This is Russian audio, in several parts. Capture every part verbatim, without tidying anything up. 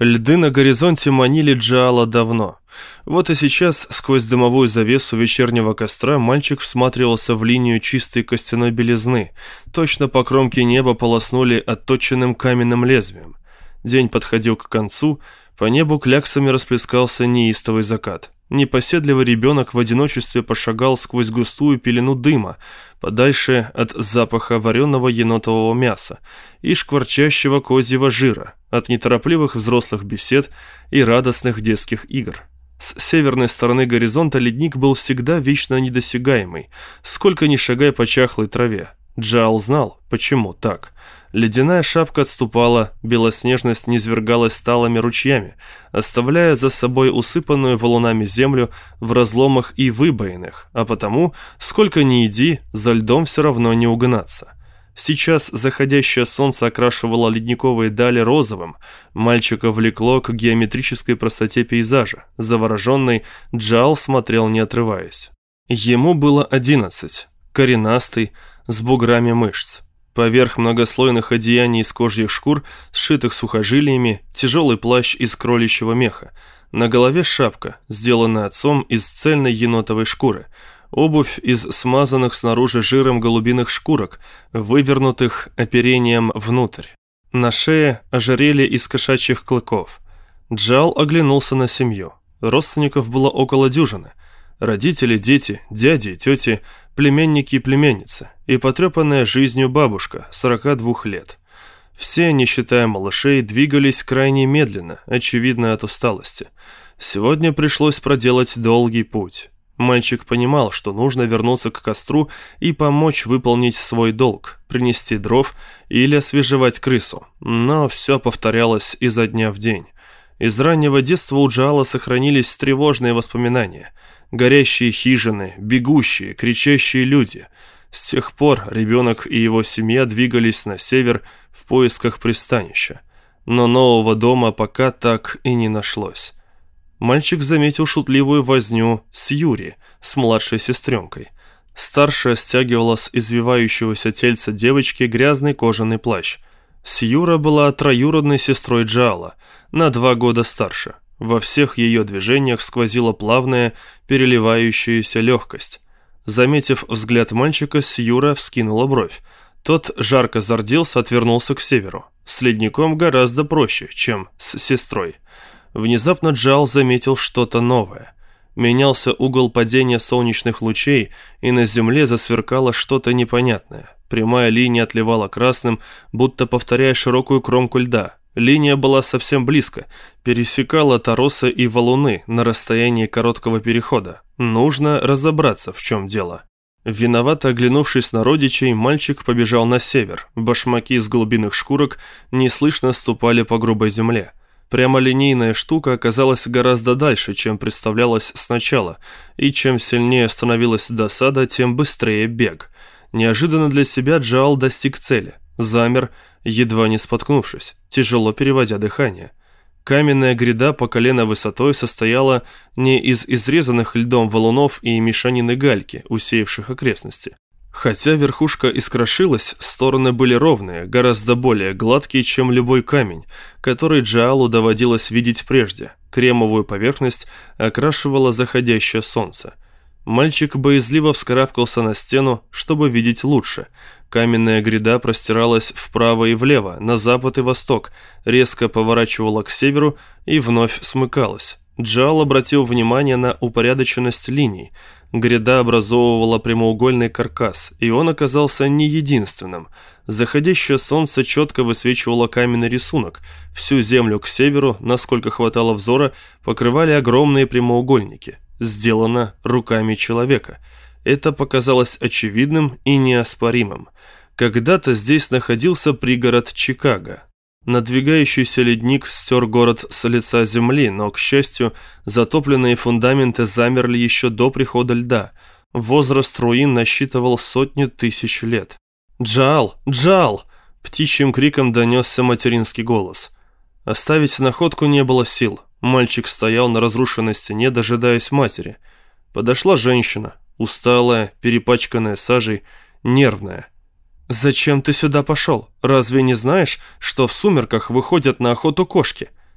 Льды на горизонте манили Джаала давно. Вот и сейчас, сквозь дымовую завесу вечернего костра, мальчик всматривался в линию чистой костяной белизны. Точно по кромке неба полоснули отточенным каменным лезвием. День подходил к концу, по небу кляксами расплескался неистовый закат. Непоседливый ребенок в одиночестве пошагал сквозь густую пелену дыма, подальше от запаха вареного енотового мяса и шкварчащего козьего жира, от неторопливых взрослых бесед и радостных детских игр. С северной стороны горизонта ледник был всегда вечно недосягаемый, сколько ни шагай по чахлой траве. Джаал знал, почему так. Ледяная шапка отступала, белоснежность низвергалась сталыми ручьями, оставляя за собой усыпанную валунами землю в разломах и выбоинах, а потому, сколько ни иди, за льдом все равно не угнаться. Сейчас заходящее солнце окрашивало ледниковые дали розовым, мальчика влекло к геометрической простоте пейзажа. Завороженный, Джаал смотрел не отрываясь. Ему было одиннадцать, коренастый, с буграми мышц. Поверх многослойных одеяний из козьих шкур, сшитых сухожилиями, тяжелый плащ из кроличьего меха. На голове шапка, сделанная отцом из цельной енотовой шкуры. Обувь из смазанных снаружи жиром голубиных шкурок, вывернутых оперением внутрь. На шее ожерелье из кошачьих клыков. Джаал оглянулся на семью. Родственников было около дюжины. Родители, дети, дяди и тети, племянники и племянницы, и потрепанная жизнью бабушка, сорока двух лет. Все, не считая малышей, двигались крайне медленно, очевидно от усталости. Сегодня пришлось проделать долгий путь. Мальчик понимал, что нужно вернуться к костру и помочь выполнить свой долг, принести дров или освежевать крысу, но все повторялось изо дня в день. Из раннего детства у Джаала сохранились тревожные воспоминания. Горящие хижины, бегущие, кричащие люди. С тех пор ребенок и его семья двигались на север в поисках пристанища. Но нового дома пока так и не нашлось. Мальчик заметил шутливую возню с Юри, с младшей сестренкой. Старшая стягивала с извивающегося тельца девочки грязный кожаный плащ. Сьюра была троюродной сестрой Джаала, на два года старше. Во всех ее движениях сквозила плавная, переливающаяся легкость. Заметив взгляд мальчика, Сьюра вскинула бровь. Тот жарко зарделся, отвернулся к северу. С ледником гораздо проще, чем с сестрой. Внезапно Джаал заметил что-то новое. Менялся угол падения солнечных лучей, и на земле засверкало что-то непонятное. Прямая линия отливала красным, будто повторяя широкую кромку льда. Линия была совсем близко, пересекала торосы и валуны на расстоянии короткого перехода. Нужно разобраться, в чем дело. Виновато оглянувшись на родичей, мальчик побежал на север. Башмаки из голубиных шкурок неслышно ступали по грубой земле. Прямолинейная штука оказалась гораздо дальше, чем представлялось сначала, и чем сильнее становилась досада, тем быстрее бег. Неожиданно для себя Джаал достиг цели. Замер, едва не споткнувшись, тяжело переводя дыхание. Каменная гряда по колено высотой состояла не из изрезанных льдом валунов и мешанины гальки, усеявших окрестности. Хотя верхушка искрошилась, стороны были ровные, гораздо более гладкие, чем любой камень, который Джаалу доводилось видеть прежде. Кремовую поверхность окрашивало заходящее солнце. Мальчик боязливо вскарабкался на стену, чтобы видеть лучше. Каменная гряда простиралась вправо и влево, на запад и восток, резко поворачивала к северу и вновь смыкалась. Джаал обратил внимание на упорядоченность линий. Гряда образовывала прямоугольный каркас, и он оказался не единственным. Заходящее солнце четко высвечивало каменный рисунок. Всю землю к северу, насколько хватало взора, покрывали огромные прямоугольники. Сделано руками человека. Это показалось очевидным и неоспоримым. Когда-то здесь находился пригород Чикаго. Надвигающийся ледник стер город с лица земли, но, к счастью, затопленные фундаменты замерли еще до прихода льда. Возраст руин насчитывал сотни тысяч лет. «Джаал! Джаал!» – птичьим криком донесся материнский голос. Оставить находку не было сил. Мальчик стоял на разрушенной стене, дожидаясь матери. Подошла женщина, усталая, перепачканная сажей, нервная. «Зачем ты сюда пошел? Разве не знаешь, что в сумерках выходят на охоту кошки?»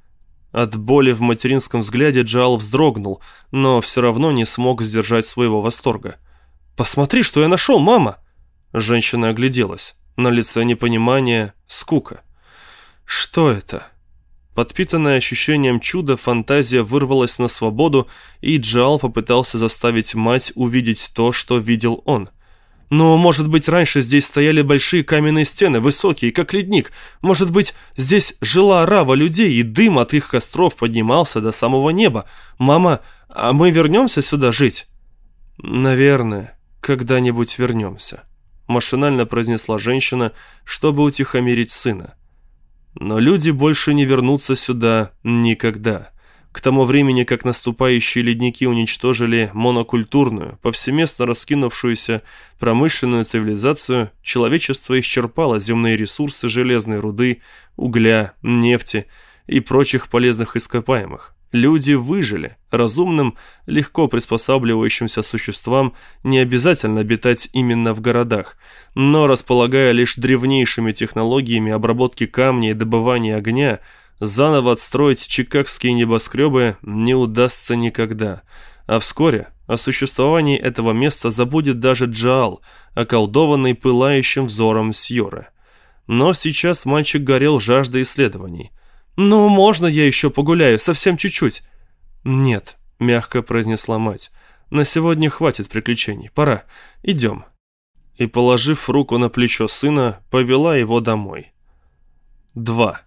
От боли в материнском взгляде Джаал вздрогнул, но все равно не смог сдержать своего восторга. «Посмотри, что я нашел, мама!» Женщина огляделась. На лице непонимание, скука. «Что это?» Подпитанная ощущением чуда, фантазия вырвалась на свободу, и Джаал попытался заставить мать увидеть то, что видел он. «Но, может быть, раньше здесь стояли большие каменные стены, высокие, как ледник. Может быть, здесь жила орава людей, и дым от их костров поднимался до самого неба. Мама, а мы вернемся сюда жить?» «Наверное, когда-нибудь вернемся», — машинально произнесла женщина, чтобы утихомирить сына. «Но люди больше не вернутся сюда никогда. К тому времени, как наступающие ледники уничтожили монокультурную, повсеместно раскинувшуюся промышленную цивилизацию, человечество исчерпало земные ресурсы железной руды, угля, нефти и прочих полезных ископаемых. Люди выжили. Разумным, легко приспосабливающимся существам не обязательно обитать именно в городах, но, располагая лишь древнейшими технологиями обработки камня и добывания огня, заново отстроить чикагские небоскребы не удастся никогда. А вскоре о существовании этого места забудет даже Джаал, околдованный пылающим взором Сьоры. Но сейчас мальчик горел жаждой исследований. «Ну, можно я еще погуляю? Совсем чуть-чуть?» «Нет», — мягко произнесла мать. «На сегодня хватит приключений. Пора. Идем». И, положив руку на плечо сына, повела его домой. Два.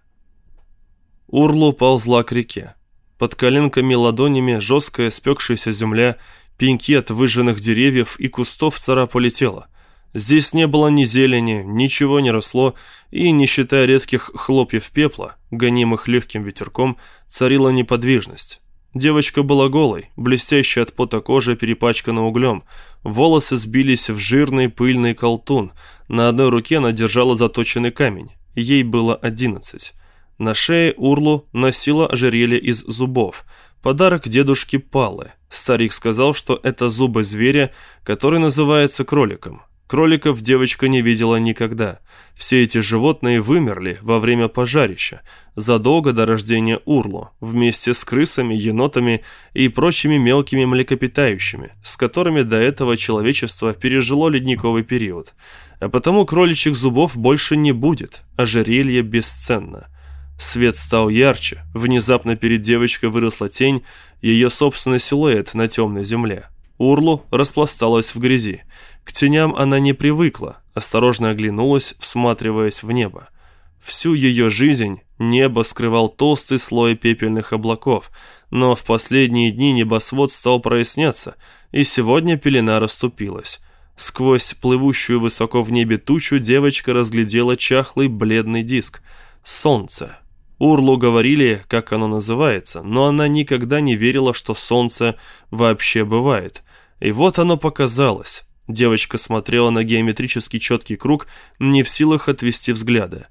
Урлу ползла к реке. Под коленками ладонями жесткая спекшаяся земля, пеньки от выжженных деревьев и кустов царапали тело. Здесь не было ни зелени, ничего не росло, и, не считая редких хлопьев пепла, гонимых легким ветерком, царила неподвижность. Девочка была голой, блестящая от пота кожа перепачкана углем, волосы сбились в жирный пыльный колтун, на одной руке она держала заточенный камень, ей было одиннадцать. На шее Урлу носила ожерелье из зубов, подарок дедушке Палы. Старик сказал, что это зубы зверя, который называется кроликом. Кроликов девочка не видела никогда. Все эти животные вымерли во время пожарища, задолго до рождения Урлу, вместе с крысами, енотами и прочими мелкими млекопитающими, с которыми до этого человечество пережило ледниковый период. А потому кроличьих зубов больше не будет, ожерелье бесценно. Свет стал ярче, внезапно перед девочкой выросла тень, ее собственный силуэт на темной земле. Урлу распласталась в грязи. К теням она не привыкла, осторожно оглянулась, всматриваясь в небо. Всю ее жизнь небо скрывал толстый слой пепельных облаков, но в последние дни небосвод стал проясняться, и сегодня пелена расступилась. Сквозь плывущую высоко в небе тучу девочка разглядела чахлый бледный диск. Солнце. Урлу говорили, как оно называется, но она никогда не верила, что солнце вообще бывает. И вот оно показалось. Девочка смотрела на геометрически четкий круг, не в силах отвести взгляда.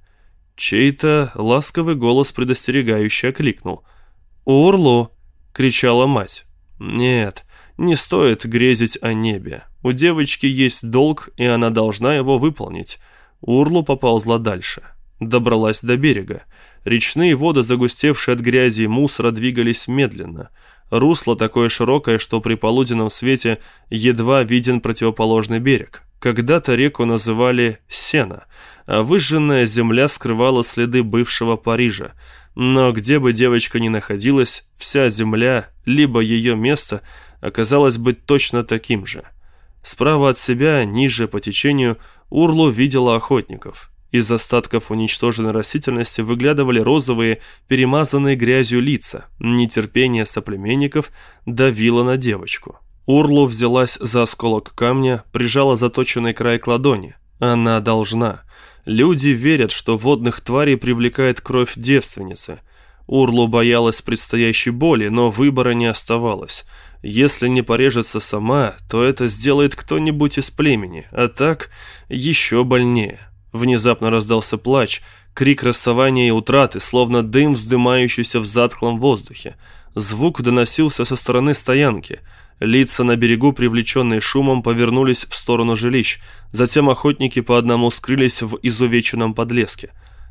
Чей-то ласковый голос предостерегающе окликнул. «Урлу!» — кричала мать. «Нет, не стоит грезить о небе. У девочки есть долг, и она должна его выполнить». Урлу поползла дальше. Добралась до берега. Речные воды, загустевшие от грязи и мусора, двигались медленно. Русло такое широкое, что при полуденном свете едва виден противоположный берег. Когда-то реку называли Сена, а выжженная земля скрывала следы бывшего Парижа. Но где бы девочка ни находилась, вся земля, либо ее место, оказалось быть точно таким же. Справа от себя, ниже по течению, Урлу видела охотников. Из остатков уничтоженной растительности выглядывали розовые, перемазанные грязью лица. Нетерпение соплеменников давило на девочку. Урлу взялась за осколок камня, прижала заточенный край к ладони. Она должна. Люди верят, что водных тварей привлекает кровь девственницы. Урлу боялась предстоящей боли, но выбора не оставалось. Если не порежется сама, то это сделает кто-нибудь из племени, а так еще больнее. Внезапно раздался плач, крик расставания и утраты, словно дым, вздымающийся в затхлом воздухе. Звук доносился со стороны стоянки. Лица на берегу, привлеченные шумом, повернулись в сторону жилищ. Затем охотники по одному скрылись в изувеченном подлеске.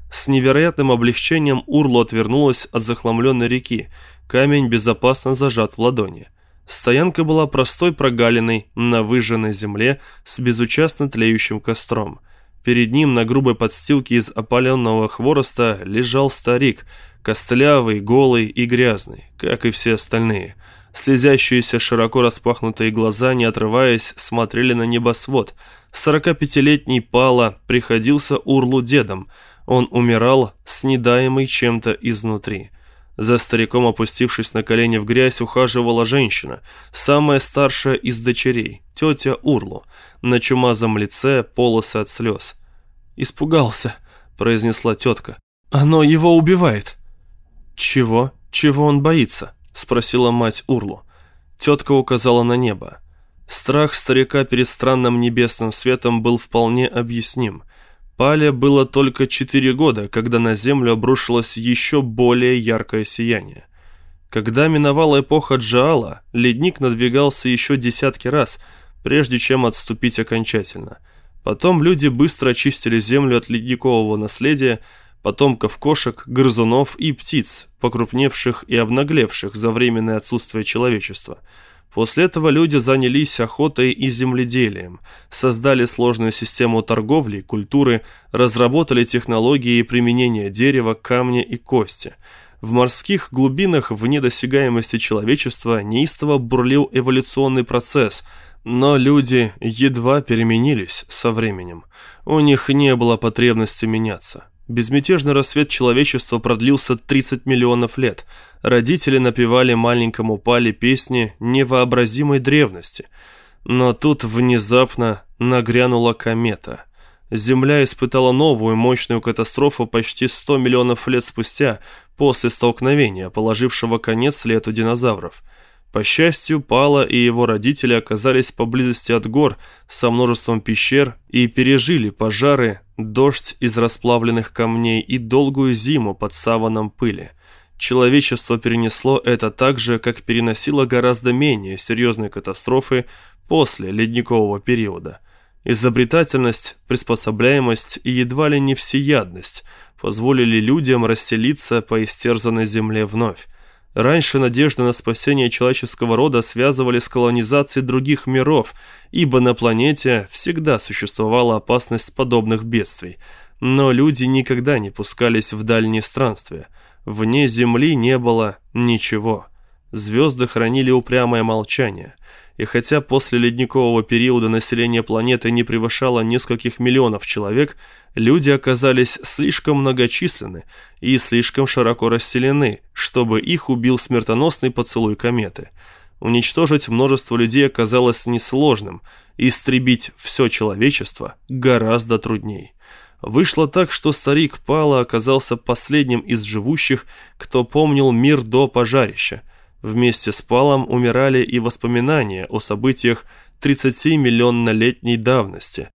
С невероятным облегчением Урлу отвернулась от захламленной реки. Камень безопасно зажат в ладони. Стоянка была простой прогалиной на выжженной земле с безучастно тлеющим костром. Перед ним на грубой подстилке из опаленного хвороста лежал старик, костлявый, голый и грязный, как и все остальные. Слезящиеся широко распахнутые глаза, не отрываясь, смотрели на небосвод. Сорокапятилетний Пала приходился Урлу дедом. Он умирал, снедаемый чем-то изнутри. За стариком, опустившись на колени в грязь, ухаживала женщина, самая старшая из дочерей, тетя Урлу. На чумазом лице полосы от слез. «Испугался», — произнесла тетка. «Оно его убивает». «Чего? Чего он боится?» — спросила мать Урлу. Тетка указала на небо. Страх старика перед странным небесным светом был вполне объясним. Пале было только четыре года, когда на землю обрушилось еще более яркое сияние. Когда миновала эпоха Джаала, ледник надвигался еще десятки раз, прежде чем отступить окончательно. Потом люди быстро очистили землю от ледникового наследия, потомков кошек, грызунов и птиц, покрупневших и обнаглевших за временное отсутствие человечества. После этого люди занялись охотой и земледелием, создали сложную систему торговли, культуры, разработали технологии применения дерева, камня и кости. В морских глубинах вне досягаемости человечества неистово бурлил эволюционный процесс, но люди едва переменились со временем. У них не было потребности меняться. Безмятежный рассвет человечества продлился тридцать миллионов лет. Родители напевали маленькому Пале песни невообразимой древности. Но тут внезапно нагрянула комета. Земля испытала новую мощную катастрофу почти сто миллионов лет спустя, после столкновения, положившего конец лету динозавров. По счастью, Пала и его родители оказались поблизости от гор со множеством пещер и пережили пожары, дождь из расплавленных камней и долгую зиму под саваном пыли. Человечество перенесло это так же, как переносило гораздо менее серьезные катастрофы после ледникового периода. Изобретательность, приспособляемость и едва ли не всеядность позволили людям расселиться по истерзанной земле вновь. Раньше надежды на спасение человеческого рода связывали с колонизацией других миров, ибо на планете всегда существовала опасность подобных бедствий. Но люди никогда не пускались в дальние странствия. Вне Земли не было ничего. Звезды хранили упрямое молчание. И хотя после ледникового периода население планеты не превышало нескольких миллионов человек, люди оказались слишком многочисленны и слишком широко расселены, чтобы их убил смертоносный поцелуй кометы. Уничтожить множество людей оказалось несложным, истребить все человечество гораздо трудней. Вышло так, что старик Пала оказался последним из живущих, кто помнил мир до пожарища. Вместе с Палом умирали и воспоминания о событиях тридцатимиллионнолетней давности.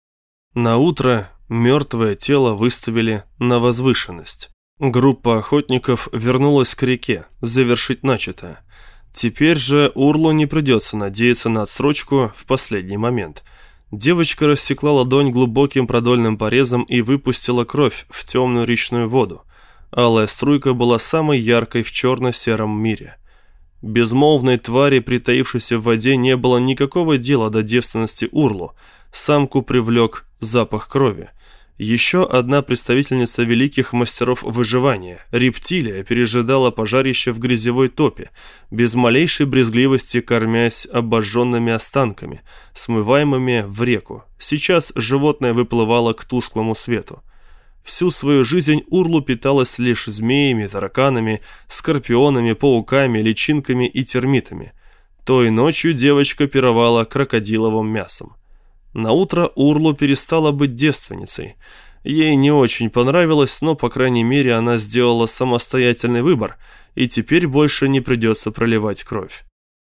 Наутро мертвое тело выставили на возвышенность. Группа охотников вернулась к реке, завершить начатое. Теперь же Урлу не придется надеяться на отсрочку в последний момент. Девочка рассекла ладонь глубоким продольным порезом и выпустила кровь в темную речную воду. Алая струйка была самой яркой в черно-сером мире. Безмолвной твари, притаившейся в воде, не было никакого дела до девственности Урлу. Самку привлек запах крови. Еще одна представительница великих мастеров выживания, рептилия, пережидала пожарище в грязевой топе, без малейшей брезгливости кормясь обожженными останками, смываемыми в реку. Сейчас животное выплывало к тусклому свету. Всю свою жизнь Урлу питалась лишь змеями, тараканами, скорпионами, пауками, личинками и термитами. Той ночью девочка пировала крокодиловым мясом. Наутро Урлу перестала быть девственницей. Ей не очень понравилось, но, по крайней мере, она сделала самостоятельный выбор, и теперь больше не придется проливать кровь.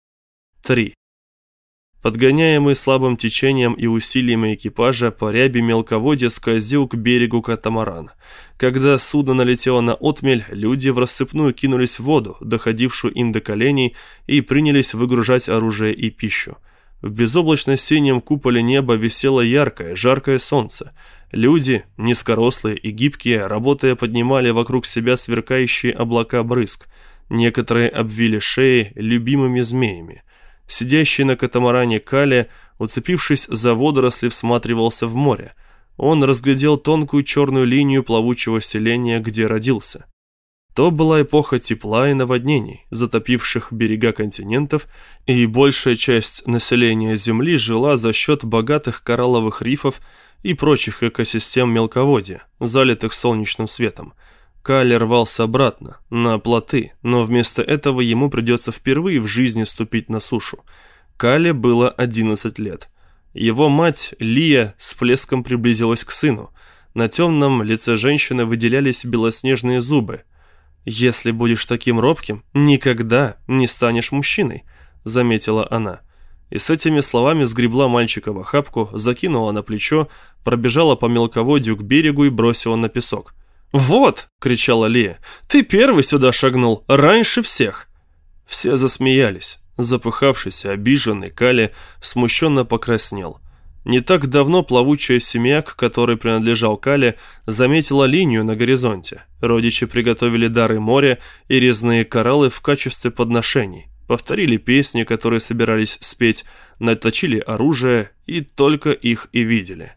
три. Подгоняемый слабым течением и усилиями экипажа, по ряби мелководья скользил к берегу катамаран. Когда судно налетело на отмель, люди врассыпную кинулись в воду, доходившую им до коленей, и принялись выгружать оружие и пищу. В безоблачно-синем куполе неба висело яркое, жаркое солнце. Люди, низкорослые и гибкие, работая, поднимали вокруг себя сверкающие облака брызг. Некоторые обвили шеи любимыми змеями. Сидящий на катамаране Кале, уцепившись за водоросли, всматривался в море. Он разглядел тонкую черную линию плавучего селения, где родился. То была эпоха тепла и наводнений, затопивших берега континентов, и большая часть населения Земли жила за счет богатых коралловых рифов и прочих экосистем мелководья, залитых солнечным светом. Кале рвался обратно, на плоты, но вместо этого ему придется впервые в жизни ступить на сушу. Кале было одиннадцать лет. Его мать, Лия, с плеском приблизилась к сыну. На темном лице женщины выделялись белоснежные зубы. «Если будешь таким робким, никогда не станешь мужчиной», — заметила она. И с этими словами сгребла мальчика в охапку, закинула на плечо, пробежала по мелководью к берегу и бросила на песок. «Вот!» — кричала Лия. «Ты первый сюда шагнул, раньше всех!» Все засмеялись. Запыхавшийся, обиженный Кале смущенно покраснел. Не так давно плавучая семья, к которой принадлежал Кале, заметила линию на горизонте. Родичи приготовили дары моря и резные кораллы в качестве подношений. Повторили песни, которые собирались спеть, наточили оружие и только их и видели.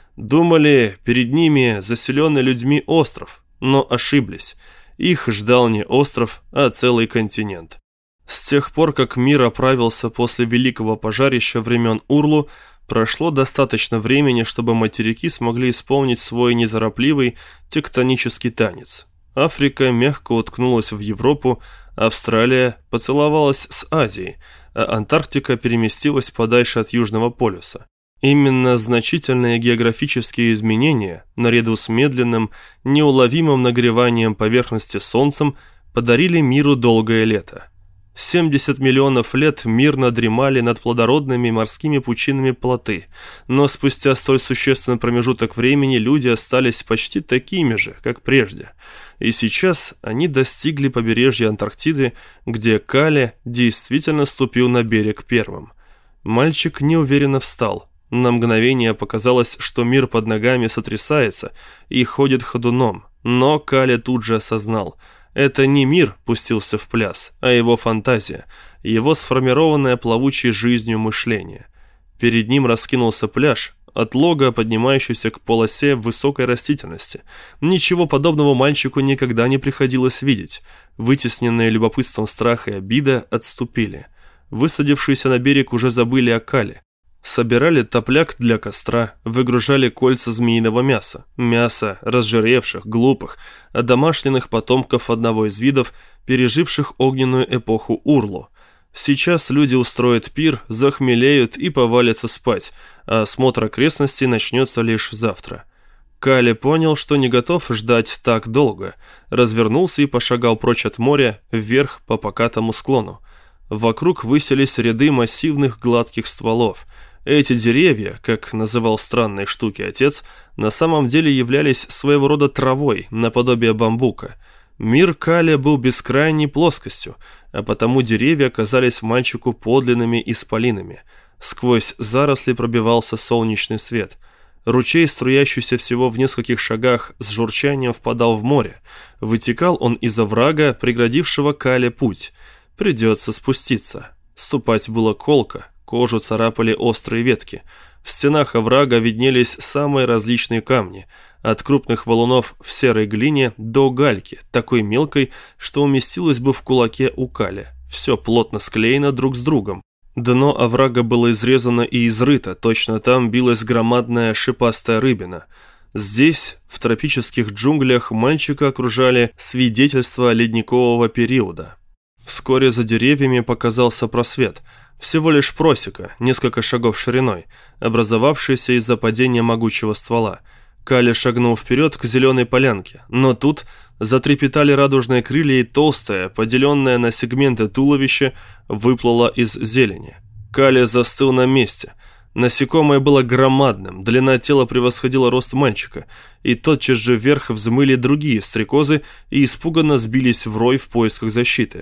Думали, перед ними заселенный людьми остров, но ошиблись. Их ждал не остров, а целый континент. С тех пор, как мир оправился после великого пожарища времен Урлу, прошло достаточно времени, чтобы материки смогли исполнить свой неторопливый тектонический танец. Африка мягко уткнулась в Европу, Австралия поцеловалась с Азией, а Антарктика переместилась подальше от Южного полюса. Именно значительные географические изменения, наряду с медленным, неуловимым нагреванием поверхности Солнцем, подарили миру долгое лето. семьдесят миллионов лет мирно дремали над плодородными морскими пучинами плоты, но спустя столь существенный промежуток времени люди остались почти такими же, как прежде. И сейчас они достигли побережья Антарктиды, где Кале действительно ступил на берег первым. Мальчик неуверенно встал. На мгновение показалось, что мир под ногами сотрясается и ходит ходуном, но Кале тут же осознал – это не мир пустился в пляс, а его фантазия, его сформированное плавучей жизнью мышление. Перед ним раскинулся пляж, от лога, поднимающийся к полосе высокой растительности. Ничего подобного мальчику никогда не приходилось видеть. Вытесненные любопытством страх и обида отступили. Высадившиеся на берег уже забыли о Кале. Собирали топляк для костра, выгружали кольца змеиного мяса, мяса разжиревших, глупых, одомашненных потомков одного из видов, переживших огненную эпоху Урлу. Сейчас люди устроят пир, захмелеют и повалятся спать, а осмотр окрестностей начнется лишь завтра. Кале понял, что не готов ждать так долго, развернулся и пошагал прочь от моря, вверх по покатому склону. Вокруг высились ряды массивных гладких стволов. Эти деревья, как называл странные штуки отец, на самом деле являлись своего рода травой, наподобие бамбука. Мир Кале был бескрайней плоскостью, а потому деревья казались мальчику подлинными исполинами. Сквозь заросли пробивался солнечный свет. Ручей, струящийся всего в нескольких шагах, с журчанием впадал в море. Вытекал он из оврага, преградившего Кале путь. Придется спуститься. Ступать было колко. Кожу царапали острые ветки. В стенах оврага виднелись самые различные камни, от крупных валунов в серой глине до гальки, такой мелкой, что уместилась бы в кулаке у Кале. Все плотно склеено друг с другом. Дно оврага было изрезано и изрыто, точно там билась громадная шипастая рыбина. Здесь, в тропических джунглях, мальчика окружали свидетельства ледникового периода. Вскоре за деревьями показался просвет. Всего лишь просека, несколько шагов шириной, образовавшаяся из-за падения могучего ствола. Кале шагнул вперед к зеленой полянке, но тут затрепетали радужные крылья, и толстое, поделенное на сегменты туловище, выплыло из зелени. Кале застыл на месте. Насекомое было громадным, длина тела превосходила рост мальчика, и тотчас же вверх взмыли другие стрекозы и испуганно сбились в рой в поисках защиты.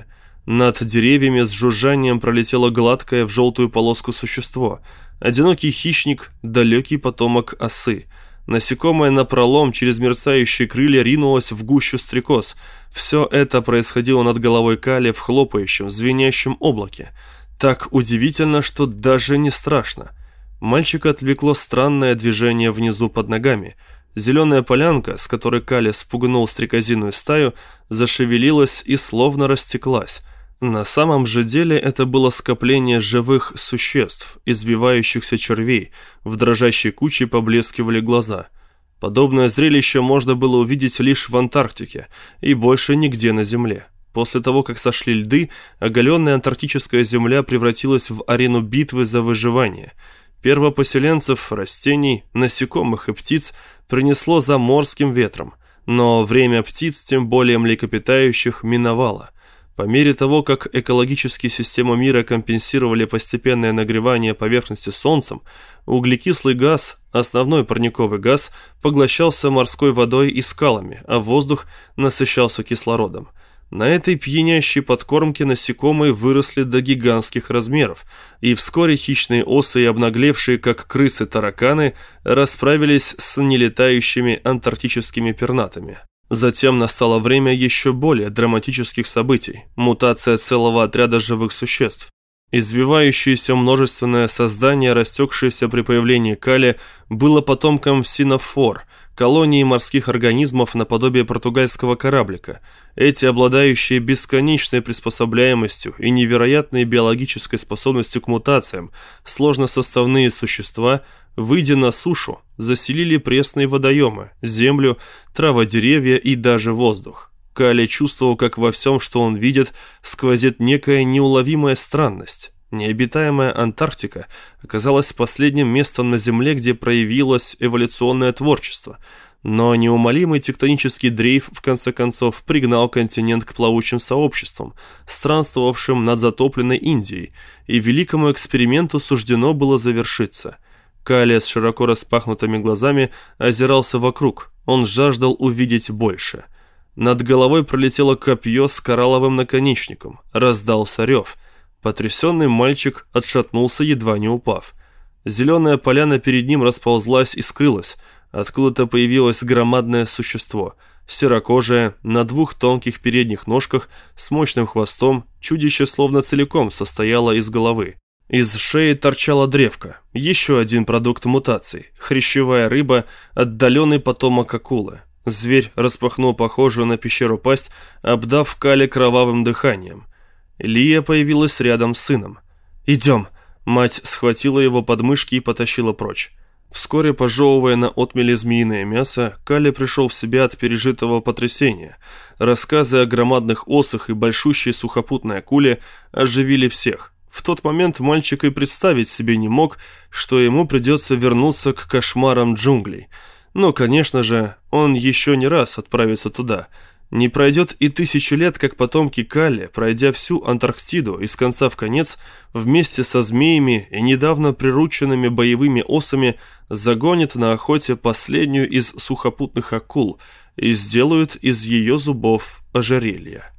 Над деревьями с жужжанием пролетело гладкое в желтую полоску существо. Одинокий хищник, далекий потомок осы. Насекомое напролом через мерцающие крылья ринулось в гущу стрекоз. Все это происходило над головой Кали в хлопающем, звенящем облаке. Так удивительно, что даже не страшно. Мальчика отвлекло странное движение внизу под ногами. Зеленая полянка, с которой Кали спугнул стрекозиную стаю, зашевелилась и словно растеклась. На самом же деле это было скопление живых существ, извивающихся червей, в дрожащей куче поблескивали глаза. Подобное зрелище можно было увидеть лишь в Антарктике и больше нигде на Земле. После того, как сошли льды, оголенная антарктическая земля превратилась в арену битвы за выживание. Первопоселенцев, растений, насекомых и птиц принесло заморским ветром, но время птиц, тем более млекопитающих, миновало. По мере того, как экологические системы мира компенсировали постепенное нагревание поверхности солнцем, углекислый газ, основной парниковый газ, поглощался морской водой и скалами, а воздух насыщался кислородом. На этой пьянящей подкормке насекомые выросли до гигантских размеров, и вскоре хищные осы и обнаглевшие, как крысы, тараканы расправились с нелетающими антарктическими пернатыми. Затем настало время еще более драматических событий – мутация целого отряда живых существ. Извивающееся множественное создание, растекшееся при появлении Кали, было потомком синофор, колонии морских организмов наподобие португальского кораблика. Эти, обладающие бесконечной приспособляемостью и невероятной биологической способностью к мутациям, сложносоставные существа, выйдя на сушу, заселили пресные водоемы, землю, траводеревья и даже воздух. Кали чувствовал, как во всем, что он видит, сквозит некая неуловимая странность. Необитаемая Антарктика оказалась последним местом на Земле, где проявилось эволюционное творчество. Но неумолимый тектонический дрейф в конце концов пригнал континент к плавучим сообществам, странствовавшим над затопленной Индией, и великому эксперименту суждено было завершиться. Кали с широко распахнутыми глазами озирался вокруг, он жаждал увидеть больше. Над головой пролетело копье с коралловым наконечником, раздался рев. Потрясенный мальчик отшатнулся, едва не упав. Зеленая поляна перед ним расползлась и скрылась. Откуда-то появилось громадное существо, серокожее, на двух тонких передних ножках, с мощным хвостом. Чудище словно целиком состояло из головы. Из шеи торчала древко, еще один продукт мутаций, хрящевая рыба, отдаленный потомок акулы. Зверь распахнул похожую на пещеру пасть, обдав Кали кровавым дыханием. Лия появилась рядом с сыном. «Идем!» Мать схватила его подмышки и потащила прочь. Вскоре, пожевывая на отмеле змеиное мясо, Кали пришел в себя от пережитого потрясения. Рассказы о громадных осах и большущей сухопутной акуле оживили всех. В тот момент мальчик и представить себе не мог, что ему придется вернуться к кошмарам джунглей. Но, конечно же, он еще не раз отправится туда. Не пройдет и тысячи лет, как потомки Кали, пройдя всю Антарктиду из конца в конец, вместе со змеями и недавно прирученными боевыми осами загонят на охоте последнюю из сухопутных акул и сделают из ее зубов ожерелье.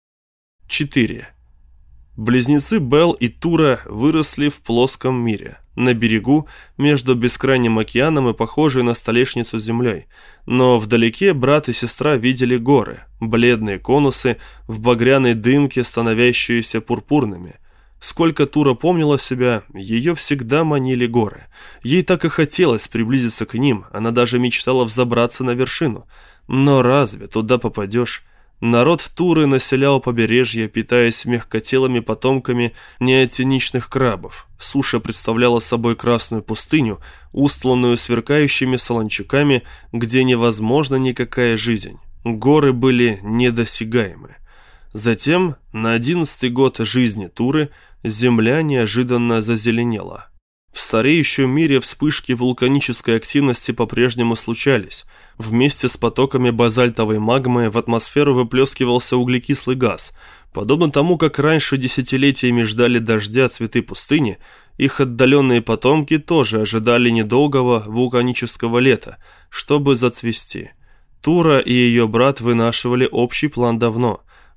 четыре. Близнецы Белл и Тура выросли в плоском мире, на берегу, между бескрайним океаном и похожей на столешницу землей. Но вдалеке брат и сестра видели горы, бледные конусы в багряной дымке, становящиеся пурпурными. Сколько Тура помнила себя, ее всегда манили горы. Ей так и хотелось приблизиться к ним, она даже мечтала взобраться на вершину. Но разве туда попадешь? Народ Туры населял побережье, питаясь мягкотелыми потомками неотеничных крабов. Суша представляла собой красную пустыню, устланную сверкающими солончаками, где невозможна никакая жизнь. Горы были недосягаемы. Затем, на одиннадцатый год жизни Туры, земля неожиданно зазеленела. В стареющем мире вспышки вулканической активности по-прежнему случались. Вместе с потоками базальтовой магмы в атмосферу выплескивался углекислый газ. Подобно тому, как раньше десятилетиями ждали дождя цветы пустыни, их отдаленные потомки тоже ожидали недолгого вулканического лета, чтобы зацвести. Тура и ее брат вынашивали общий план давно.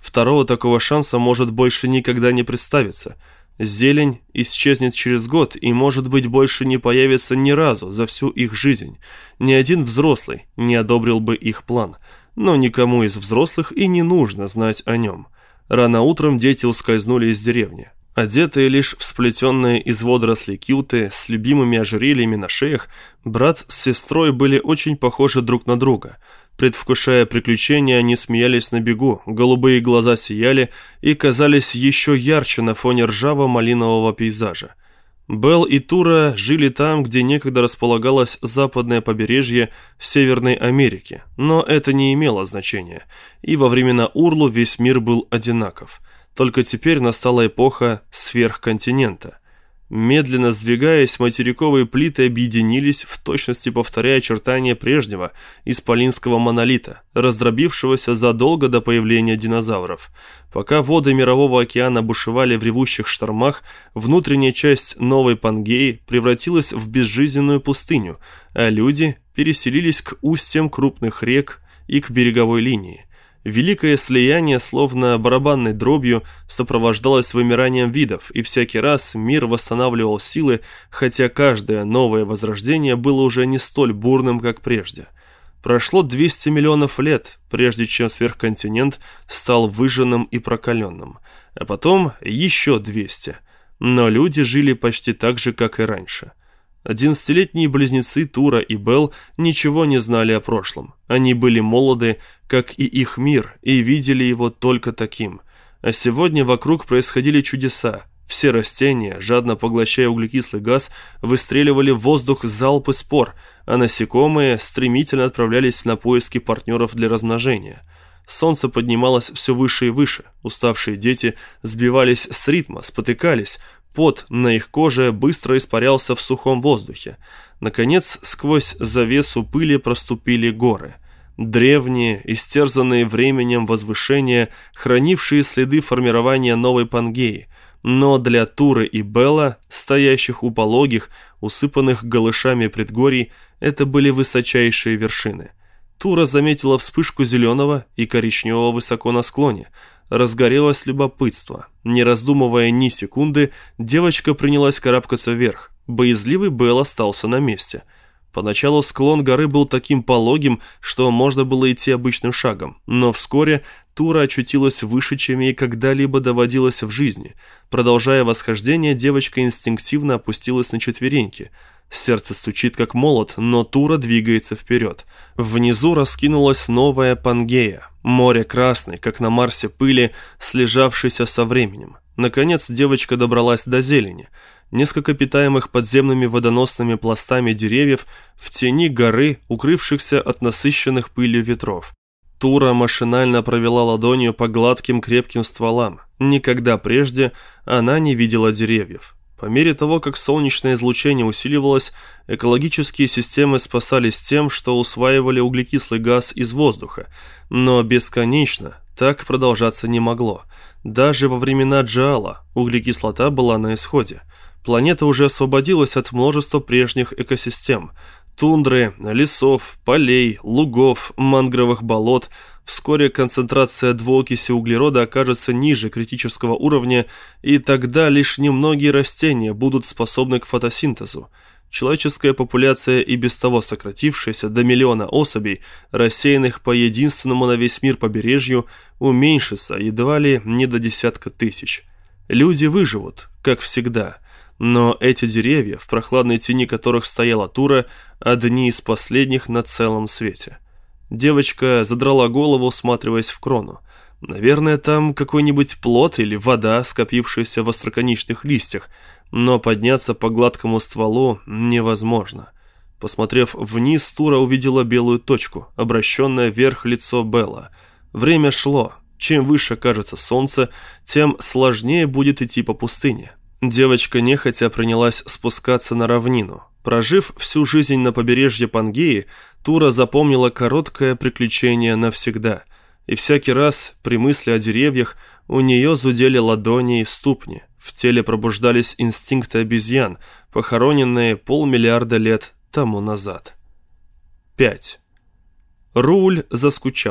Второго такого шанса может больше никогда не представиться. Зелень исчезнет через год и, может быть, больше не появится ни разу за всю их жизнь. Ни один взрослый не одобрил бы их план, но никому из взрослых и не нужно знать о нем. Рано утром дети ускользнули из деревни. Одетые лишь в сплетенные из водорослей килты с любимыми ожерельями на шеях, брат с сестрой были очень похожи друг на друга. Предвкушая приключения, они смеялись на бегу, голубые глаза сияли и казались еще ярче на фоне ржаво-малинового пейзажа. Белл и Тура жили там, где некогда располагалось западное побережье Северной Америки, но это не имело значения, и во времена Урлу весь мир был одинаков. Только теперь настала эпоха сверхконтинента. Медленно сдвигаясь, материковые плиты объединились, в точности повторяя очертания прежнего исполинского монолита, раздробившегося задолго до появления динозавров. Пока воды Мирового океана бушевали в ревущих штормах, внутренняя часть Новой Пангеи превратилась в безжизненную пустыню, а люди переселились к устьям крупных рек и к береговой линии. Великое слияние, словно барабанной дробью, сопровождалось вымиранием видов, и всякий раз мир восстанавливал силы, хотя каждое новое возрождение было уже не столь бурным, как прежде. Прошло двести миллионов лет, прежде чем сверхконтинент стал выжженным и прокаленным, а потом еще двести. Но люди жили почти так же, как и раньше. Одиннадцатилетние близнецы Тура и Белл ничего не знали о прошлом. Они были молоды, как и их мир, и видели его только таким. А сегодня вокруг происходили чудеса. Все растения, жадно поглощая углекислый газ, выстреливали в воздух залпы спор, а насекомые стремительно отправлялись на поиски партнеров для размножения. Солнце поднималось все выше и выше. Уставшие дети сбивались с ритма, спотыкались. Пот на их коже быстро испарялся в сухом воздухе. Наконец, сквозь завесу пыли проступили горы. Древние, истерзанные временем возвышения, хранившие следы формирования Новой Пангеи. Но для Туры и Белла, стоящих у пологих, усыпанных голышами предгорий, это были высочайшие вершины. Тура заметила вспышку зеленого и коричневого высоко на склоне. Разгорелось любопытство. Не раздумывая ни секунды, девочка принялась карабкаться вверх. Боязливый Белл остался на месте. Поначалу склон горы был таким пологим, что можно было идти обычным шагом, но вскоре Тура очутилась выше, чем ей когда-либо доводилось в жизни. Продолжая восхождение, девочка инстинктивно опустилась на четвереньки. Сердце стучит как молот, но Тура двигается вперед. Внизу раскинулась новая Пангея. Море красной, как на Марсе пыли, слежавшейся со временем. Наконец девочка добралась до зелени. Несколько питаемых подземными водоносными пластами деревьев в тени горы, укрывшихся от насыщенных пылью ветров. Тура машинально провела ладонью по гладким крепким стволам. Никогда прежде она не видела деревьев. По мере того, как солнечное излучение усиливалось, экологические системы спасались тем, что усваивали углекислый газ из воздуха. Но бесконечно так продолжаться не могло. Даже во времена Джаала углекислота была на исходе. Планета уже освободилась от множества прежних экосистем. Тундры, лесов, полей, лугов, мангровых болот. Вскоре концентрация двуокиси углерода окажется ниже критического уровня, и тогда лишь немногие растения будут способны к фотосинтезу. Человеческая популяция, и без того сократившаяся до миллиона особей, рассеянных по единственному на весь мир побережью, уменьшится едва ли не до десятка тысяч. Люди выживут, как всегда. Но эти деревья, в прохладной тени которых стояла Тура, одни из последних на целом свете. Девочка задрала голову, всматриваясь в крону. Наверное, там какой-нибудь плод или вода, скопившаяся в остроконечных листьях, но подняться по гладкому стволу невозможно. Посмотрев вниз, Тура увидела белую точку, обращенное вверх лицо Белла. Время шло. Чем выше кажется солнце, тем сложнее будет идти по пустыне. Девочка нехотя принялась спускаться на равнину. Прожив всю жизнь на побережье Пангеи, Тура запомнила короткое приключение навсегда. И всякий раз, при мысли о деревьях, у нее зудели ладони и ступни. В теле пробуждались инстинкты обезьян, похороненные полмиллиарда лет тому назад. пять. Руль заскучал.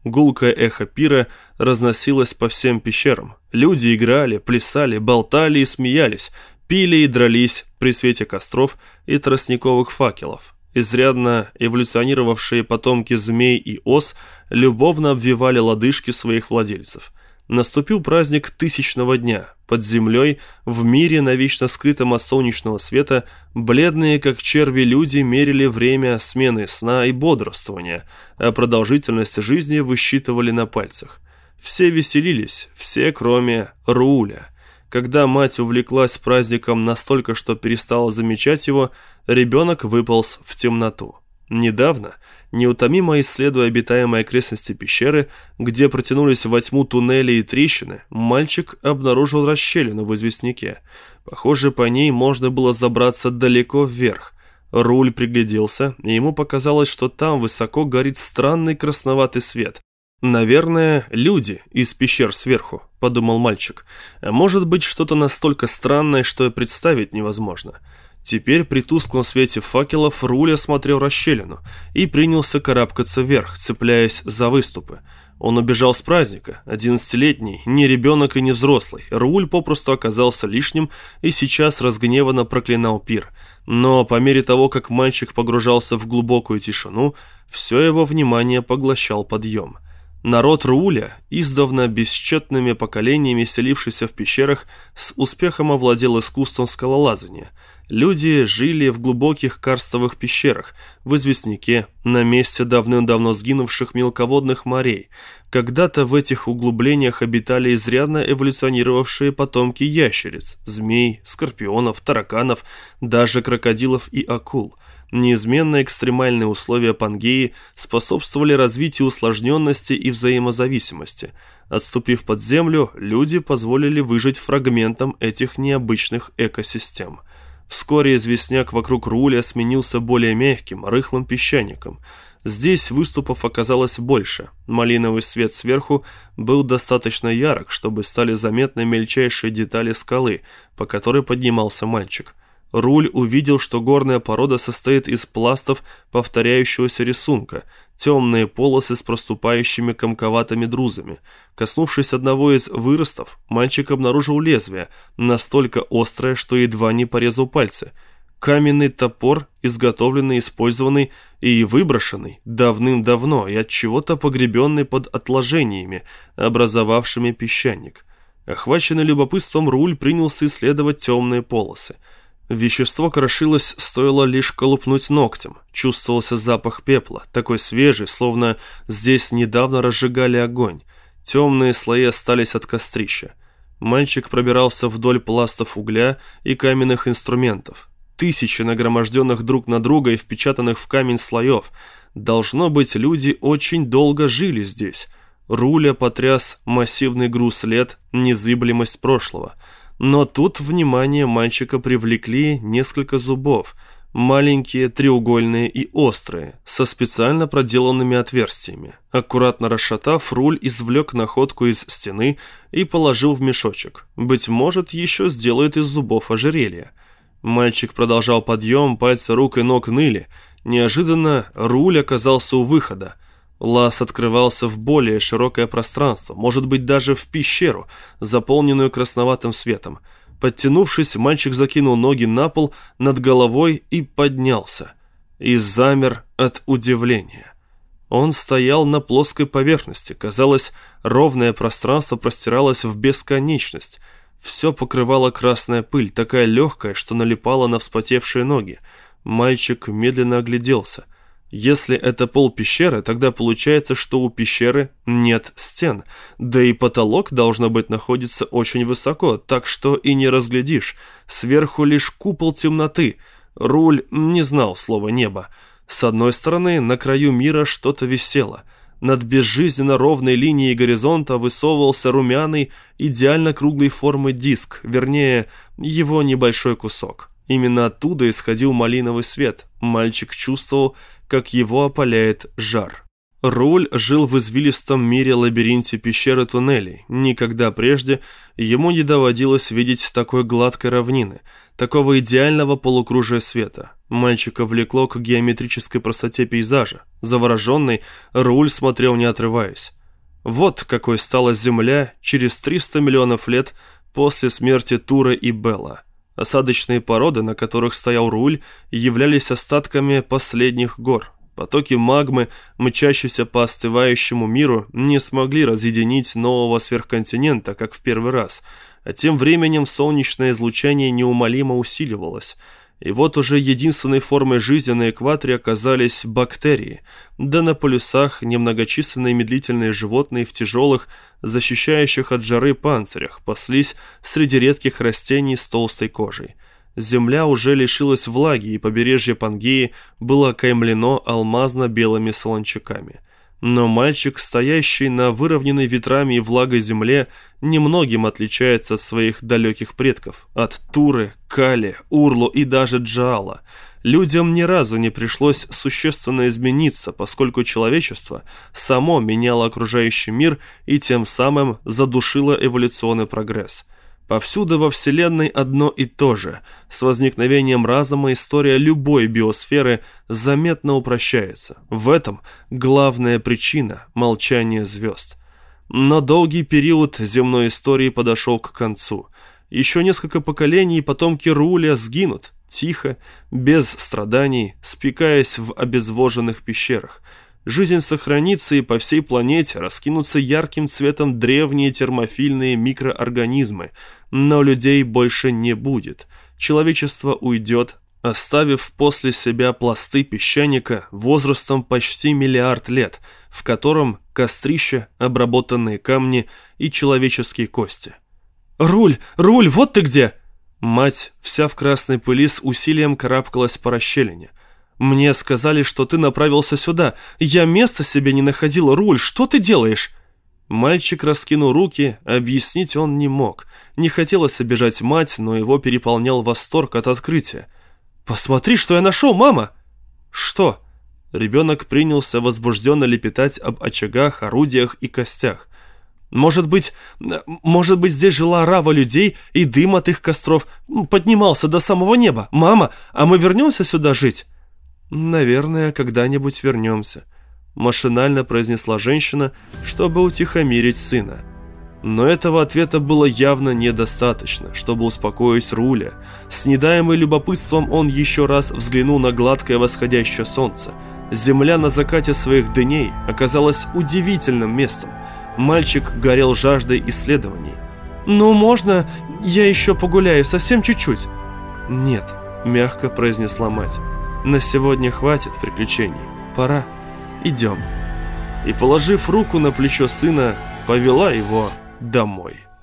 Гулкое эхо пира разносилось по всем пещерам. Люди играли, плясали, болтали и смеялись, пили и дрались при свете костров и тростниковых факелов. Изрядно эволюционировавшие потомки змей и ос любовно обвивали лодыжки своих владельцев. Наступил праздник тысячного дня. Под землей, в мире навечно скрытом от солнечного света, бледные, как черви, люди мерили время смены сна и бодрствования, а продолжительность жизни высчитывали на пальцах. Все веселились, все, кроме Рууля. Когда мать увлеклась праздником настолько, что перестала замечать его, ребенок выполз в темноту. Недавно, неутомимо исследуя обитаемые окрестности пещеры, где протянулись во тьму туннели и трещины, мальчик обнаружил расщелину в известняке. Похоже, по ней можно было забраться далеко вверх. Руль пригляделся, и ему показалось, что там высоко горит странный красноватый свет. «Наверное, люди из пещер сверху», — подумал мальчик. «А может быть, что-то настолько странное, что и представить невозможно». Теперь при тусклом свете факелов Руль осмотрел расщелину и принялся карабкаться вверх, цепляясь за выступы. Он убежал с праздника, одиннадцатилетний, не ребенок и не взрослый. Руль попросту оказался лишним и сейчас разгневанно проклинал пир. Но по мере того, как мальчик погружался в глубокую тишину, все его внимание поглощал подъем. Народ Рууля, издавна бесчетными поколениями селившийся в пещерах, с успехом овладел искусством скалолазания. Люди жили в глубоких карстовых пещерах, в известняке, на месте давным-давно сгинувших мелководных морей. Когда-то в этих углублениях обитали изрядно эволюционировавшие потомки ящериц, змей, скорпионов, тараканов, даже крокодилов и акул. Неизменные экстремальные условия Пангеи способствовали развитию усложненности и взаимозависимости. Отступив под землю, люди позволили выжить фрагментам этих необычных экосистем. Вскоре известняк вокруг Рууля сменился более мягким, рыхлым песчаником. Здесь выступов оказалось больше. Малиновый свет сверху был достаточно ярок, чтобы стали заметны мельчайшие детали скалы, по которой поднимался мальчик. Руль увидел, что горная порода состоит из пластов повторяющегося рисунка, темные полосы с проступающими комковатыми друзами. Коснувшись одного из выростов, мальчик обнаружил лезвие, настолько острое, что едва не порезал пальцы. Каменный топор, изготовленный, использованный и выброшенный давным-давно и от чего-то погребенный под отложениями, образовавшими песчаник. Охваченный любопытством, Руль принялся исследовать темные полосы. Вещество крошилось, стоило лишь колупнуть ногтем. Чувствовался запах пепла, такой свежий, словно здесь недавно разжигали огонь. Темные слои остались от кострища. Мальчик пробирался вдоль пластов угля и каменных инструментов. Тысячи нагроможденных друг на друга и впечатанных в камень слоев. Должно быть, люди очень долго жили здесь. Руля потряс массивный груз лет, незыблемость прошлого. Но тут внимание мальчика привлекли несколько зубов, маленькие, треугольные и острые, со специально проделанными отверстиями. Аккуратно расшатав, Руль извлек находку из стены и положил в мешочек. Быть может, еще сделает из зубов ожерелье. Мальчик продолжал подъем, пальцы рук и ног ныли. Неожиданно Руль оказался у выхода. Лаз открывался в более широкое пространство, может быть, даже в пещеру, заполненную красноватым светом. Подтянувшись, мальчик закинул ноги на пол над головой и поднялся. И замер от удивления. Он стоял на плоской поверхности. Казалось, ровное пространство простиралось в бесконечность. Все покрывала красная пыль, такая легкая, что налипала на вспотевшие ноги. Мальчик медленно огляделся. Если это пол пещеры, тогда получается, что у пещеры нет стен. Да и потолок, должно быть, находится очень высоко, так что и не разглядишь. Сверху лишь купол темноты. Руль не знал слова «небо». С одной стороны, на краю мира что-то висело. Над безжизненно ровной линией горизонта высовывался румяный, идеально круглой формы диск, вернее, его небольшой кусок. Именно оттуда исходил малиновый свет. Мальчик чувствовал, как его опаляет жар. Рауль жил в извилистом мире-лабиринте пещер и туннелей. Никогда прежде ему не доводилось видеть такой гладкой равнины, такого идеального полукружия света. Мальчика влекло к геометрической простоте пейзажа. Завороженный, Рауль смотрел не отрываясь. Вот какой стала Земля через триста миллионов лет после смерти Тура и Белла. Осадочные породы, на которых стоял Рауль, являлись остатками последних гор. Потоки магмы, мчащиеся по остывающему миру, не смогли разъединить нового сверхконтинента, как в первый раз, а тем временем солнечное излучение неумолимо усиливалось. И вот уже единственной формой жизни на экваторе оказались бактерии, да на полюсах немногочисленные медлительные животные в тяжелых, защищающих от жары панцирях, паслись среди редких растений с толстой кожей. Земля уже лишилась влаги, и побережье Пангеи было окаймлено алмазно-белыми солончаками. Но мальчик, стоящий на выровненной ветрами и влагой земле, немногим отличается от своих далеких предков, от Туры, Кали, Урлу и даже Джаала. Людям ни разу не пришлось существенно измениться, поскольку человечество само меняло окружающий мир и тем самым задушило эволюционный прогресс. Повсюду во Вселенной одно и то же. С возникновением разума история любой биосферы заметно упрощается. В этом главная причина молчания звезд. Но долгий период земной истории подошел к концу. Еще несколько поколений, и потомки Рауля сгинут, тихо, без страданий, спекаясь в обезвоженных пещерах. Жизнь сохранится, и по всей планете раскинутся ярким цветом древние термофильные микроорганизмы, но людей больше не будет. Человечество уйдет, оставив после себя пласты песчаника возрастом почти миллиард лет, в котором кострища, обработанные камни и человеческие кости. «Руль! Руль, вот ты где!» Мать, вся в красной пыли, с усилием карабкалась по расщелине. «Мне сказали, что ты направился сюда. Я места себе не находила. Руль, что ты делаешь?» Мальчик раскинул руки, объяснить он не мог. Не хотелось обижать мать, но его переполнял восторг от открытия. «Посмотри, что я нашел, мама!» «Что?» Ребенок принялся возбужденно лепетать об очагах, орудиях и костях. «Может быть, может быть, здесь жила орава людей, и дым от их костров поднимался до самого неба. Мама, а мы вернемся сюда жить?» «Наверное, когда-нибудь вернемся», – машинально произнесла женщина, чтобы утихомирить сына. Но этого ответа было явно недостаточно, чтобы успокоить Рауля. С недаемым любопытством он еще раз взглянул на гладкое восходящее солнце. Земля на закате своих дней оказалась удивительным местом. Мальчик горел жаждой исследований. «Ну, можно я еще погуляю, совсем чуть-чуть?» «Нет», – мягко произнесла мать. «На сегодня хватит приключений. Пора. Идем». И, положив руку на плечо сына, повела его домой.